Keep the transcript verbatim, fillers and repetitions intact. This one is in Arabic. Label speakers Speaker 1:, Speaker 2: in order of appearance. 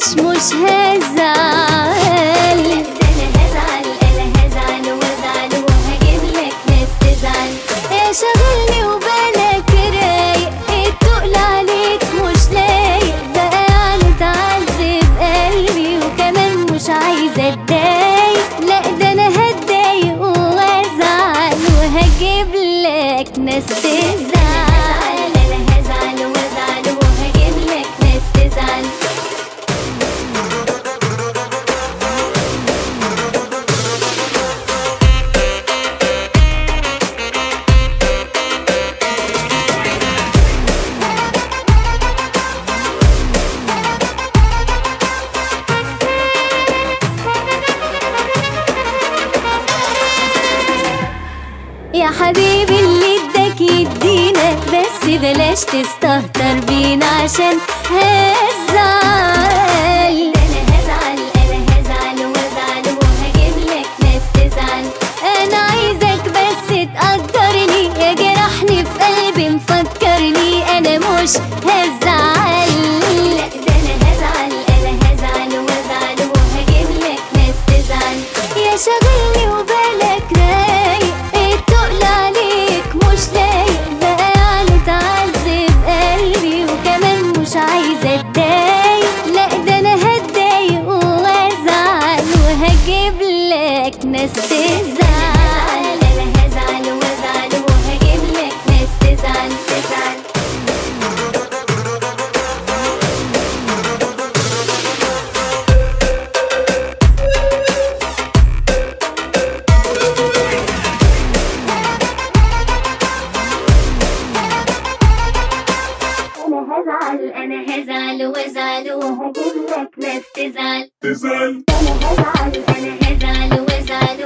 Speaker 1: تقلقش مش هزعل. لا ده انا هزعل انا هزعل وازعل وهجيبلك ناس تزعل. يا شاغلني وبالك رايق التقل عليك مش لايق بقى يعني تعذب قلبي وكمان مش عايزة اتضايق. لا ده انا هتضايق وازعل وهجيبلك ناس تزعل. انا هزعل وازعل وهجيبلك ناس تزعل. يا حبيبي اللي اداك يدينا بس بلاش تستهتر بينا عشان هزعل. انا هزعل انا هزعل وازعل وهجيبلك ناس تزعل. انا عايزك بس تقدرني يا جرحني في قلبي مفكرني انا مش هزعل. لا ده انا هزعل انا هزعل وازعل وهجيبلك ناس تزعل. يا شاغلني وبالك رايق التقل عليك مش لايق بقى يعني تعذب قلبي وكمان مش عايزة اتضايق. لا ده انا هتضايق وازعل وهجيبلك ناس تزعل. انا هزعل وازعل وهجيبلك ناس تزعل تزعل. انا هزعل وازعل وهجيبلك ناس تزعل
Speaker 2: تزعل.
Speaker 1: انا هزعل انا هزعل وازعل